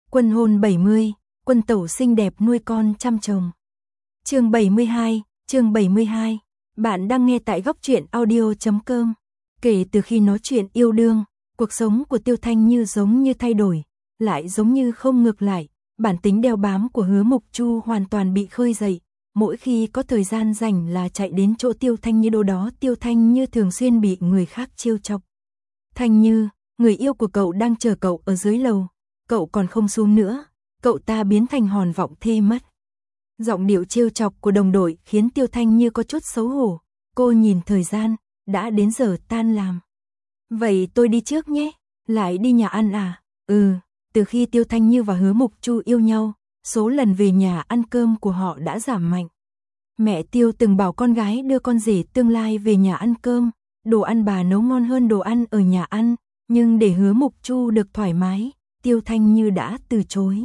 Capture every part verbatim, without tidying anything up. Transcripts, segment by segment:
Quân hôn bảy mươi, quân tẩu xinh đẹp nuôi con chăm chồng. Chương bảy mươi hai, chương bảy mươi hai. Bạn đang nghe tại góc truyện audio chấm com. Kể từ khi nói chuyện yêu đương, cuộc sống của Tiêu Thanh Như giống như thay đổi, lại giống như không ngược lại, bản tính đeo bám của Hứa Mục Chu hoàn toàn bị khơi dậy, mỗi khi có thời gian rảnh là chạy đến chỗ Tiêu Thanh Như, đâu đó Tiêu Thanh Như thường xuyên bị người khác trêu chọc. Thanh Như, người yêu của cậu đang chờ cậu ở dưới lầu, cậu còn không xuống nữa, cậu ta biến thành hòn vọng thê mất. Giọng điệu trêu chọc của đồng đội khiến Tiêu Thanh Như có chút xấu hổ, cô nhìn thời gian, đã đến giờ tan làm. Vậy tôi đi trước nhé, lại đi nhà ăn à? Ừ, từ khi Tiêu Thanh Như và Hứa Mục Chu yêu nhau, số lần về nhà ăn cơm của họ đã giảm mạnh. Mẹ Tiêu từng bảo con gái đưa con rể tương lai về nhà ăn cơm, đồ ăn bà nấu ngon hơn đồ ăn ở nhà ăn, nhưng để Hứa Mục Chu được thoải mái, Tiêu Thanh Như đã từ chối.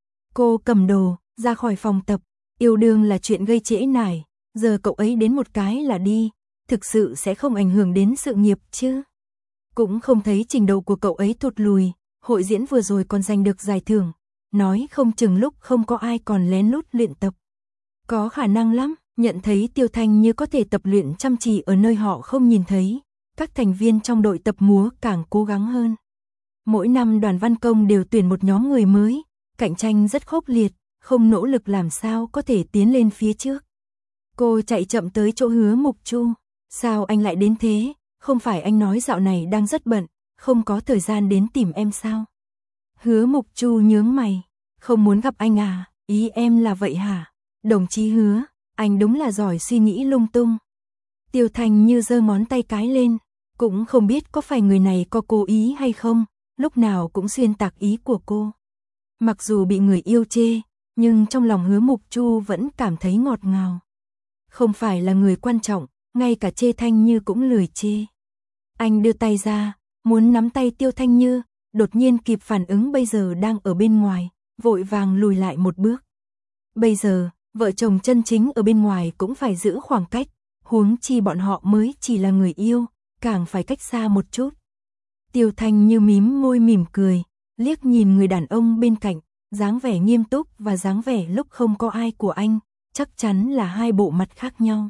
Cô cầm đồ, ra khỏi phòng tập, yêu đương là chuyện gây trễ nải, giờ cậu ấy đến một cái là đi, thực sự sẽ không ảnh hưởng đến sự nghiệp chứ. Cũng không thấy trình độ của cậu ấy thụt lùi, hội diễn vừa rồi còn giành được giải thưởng, nói không chừng lúc không có ai còn lén lút luyện tập. Có khả năng lắm, nhận thấy Tiêu Thanh Như có thể tập luyện chăm chỉ ở nơi họ không nhìn thấy, các thành viên trong đội tập múa càng cố gắng hơn. Mỗi năm đoàn văn công đều tuyển một nhóm người mới, cạnh tranh rất khốc liệt, không nỗ lực làm sao có thể tiến lên phía trước. Cô chạy chậm tới chỗ Hứa Mục Chu, sao anh lại đến thế, không phải anh nói dạo này đang rất bận, không có thời gian đến tìm em sao? Hứa Mục Chu nhướng mày, không muốn gặp anh à, ý em là vậy hả? Đồng chí Hứa, anh đúng là giỏi suy nghĩ lung tung. Tiêu Thanh Như giơ ngón tay cái lên, cũng không biết có phải người này có cố ý hay không, lúc nào cũng xuyên tạc ý của cô. Mặc dù bị người yêu chê, nhưng trong lòng Hứa Mục Chu vẫn cảm thấy ngọt ngào. Không phải là người quan trọng, ngay cả chê Thanh Như cũng lười chê. Anh đưa tay ra, muốn nắm tay Tiêu Thanh Như, đột nhiên kịp phản ứng bây giờ đang ở bên ngoài, vội vàng lùi lại một bước. Bây giờ, vợ chồng chân chính ở bên ngoài cũng phải giữ khoảng cách, huống chi bọn họ mới chỉ là người yêu, càng phải cách xa một chút. Tiêu Thanh Như mím môi mỉm cười, liếc nhìn người đàn ông bên cạnh, dáng vẻ nghiêm túc và dáng vẻ lúc không có ai của anh, chắc chắn là hai bộ mặt khác nhau.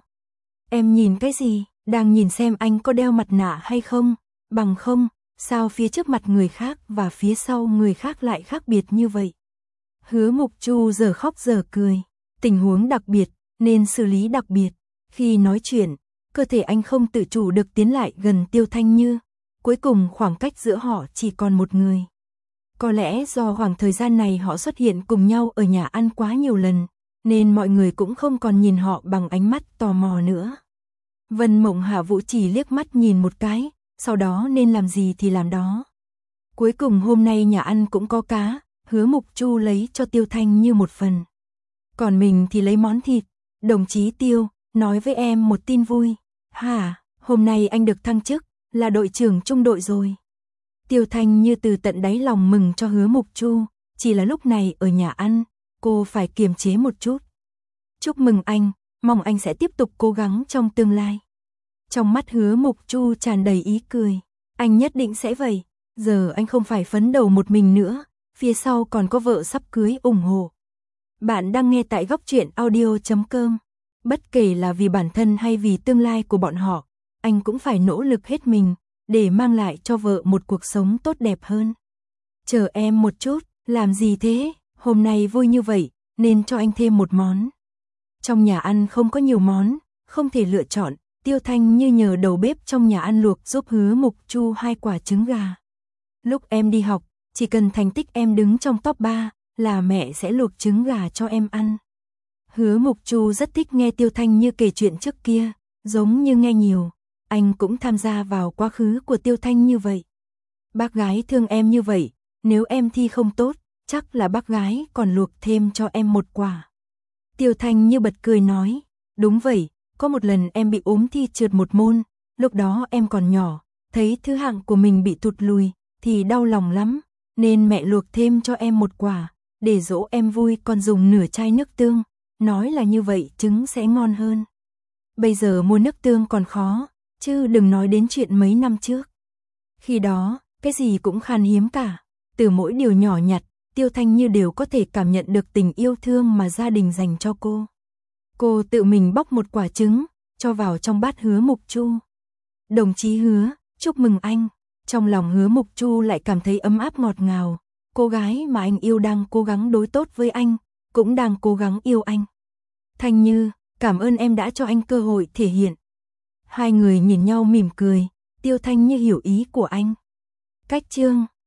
Em nhìn cái gì, đang nhìn xem anh có đeo mặt nạ hay không, bằng không, sao phía trước mặt người khác và phía sau người khác lại khác biệt như vậy. Hứa Mục Chu giờ khóc giờ cười, tình huống đặc biệt, nên xử lý đặc biệt. Khi nói chuyện, cơ thể anh không tự chủ được tiến lại gần Tiêu Thanh Như, cuối cùng khoảng cách giữa họ chỉ còn một người. Có lẽ do khoảng thời gian này họ xuất hiện cùng nhau ở nhà ăn quá nhiều lần, nên mọi người cũng không còn nhìn họ bằng ánh mắt tò mò nữa. Vân Mộng Hạ Vũ chỉ liếc mắt nhìn một cái, sau đó nên làm gì thì làm đó. Cuối cùng hôm nay nhà ăn cũng có cá, Hứa Mục Chu lấy cho Tiêu Thanh Như một phần. Còn mình thì lấy món thịt. Đồng chí Tiêu, nói với em một tin vui. Hả, hôm nay anh được thăng chức, là đội trưởng trung đội rồi. Tiêu Thanh Như từ tận đáy lòng mừng cho Hứa Mục Chu, chỉ là lúc này ở nhà ăn, cô phải kiềm chế một chút. Chúc mừng anh, mong anh sẽ tiếp tục cố gắng trong tương lai. Trong mắt Hứa Mục Chu tràn đầy ý cười, anh nhất định sẽ vậy, giờ anh không phải phấn đấu một mình nữa, phía sau còn có vợ sắp cưới ủng hộ. Bạn đang nghe tại góc truyện audio chấm com. Bất kể là vì bản thân hay vì tương lai của bọn họ, anh cũng phải nỗ lực hết mình, để mang lại cho vợ một cuộc sống tốt đẹp hơn. Chờ em một chút, làm gì thế, hôm nay vui như vậy, nên cho anh thêm một món. Trong nhà ăn không có nhiều món, không thể lựa chọn, Tiêu Thanh Như nhờ đầu bếp trong nhà ăn luộc giúp Hứa Mục Chu hai quả trứng gà. Lúc em đi học, chỉ cần thành tích em đứng trong top ba, là mẹ sẽ luộc trứng gà cho em ăn. Hứa Mục Chu rất thích nghe Tiêu Thanh Như kể chuyện trước kia, giống như nghe nhiều, anh cũng tham gia vào quá khứ của Tiêu Thanh Như vậy. Bác gái thương em như vậy, nếu em thi không tốt, chắc là bác gái còn luộc thêm cho em một quả. Tiêu Thanh Như bật cười nói, đúng vậy, có một lần em bị ốm thi trượt một môn, lúc đó em còn nhỏ, thấy thứ hạng của mình bị tụt lùi, thì đau lòng lắm, nên mẹ luộc thêm cho em một quả, để dỗ em vui, còn dùng nửa chai nước tương, nói là như vậy trứng sẽ ngon hơn. Bây giờ mua nước tương còn khó, chứ đừng nói đến chuyện mấy năm trước. Khi đó, cái gì cũng khan hiếm cả, từ mỗi điều nhỏ nhặt, Tiêu Thanh Như đều có thể cảm nhận được tình yêu thương mà gia đình dành cho cô. Cô tự mình bóc một quả trứng, cho vào trong bát Hứa Mục Chu. Đồng chí Hứa, chúc mừng anh. Trong lòng Hứa Mục Chu lại cảm thấy ấm áp ngọt ngào. Cô gái mà anh yêu đang cố gắng đối tốt với anh, cũng đang cố gắng yêu anh. Thanh Như, cảm ơn em đã cho anh cơ hội thể hiện. Hai người nhìn nhau mỉm cười, Tiêu Thanh Như hiểu ý của anh. Cách chương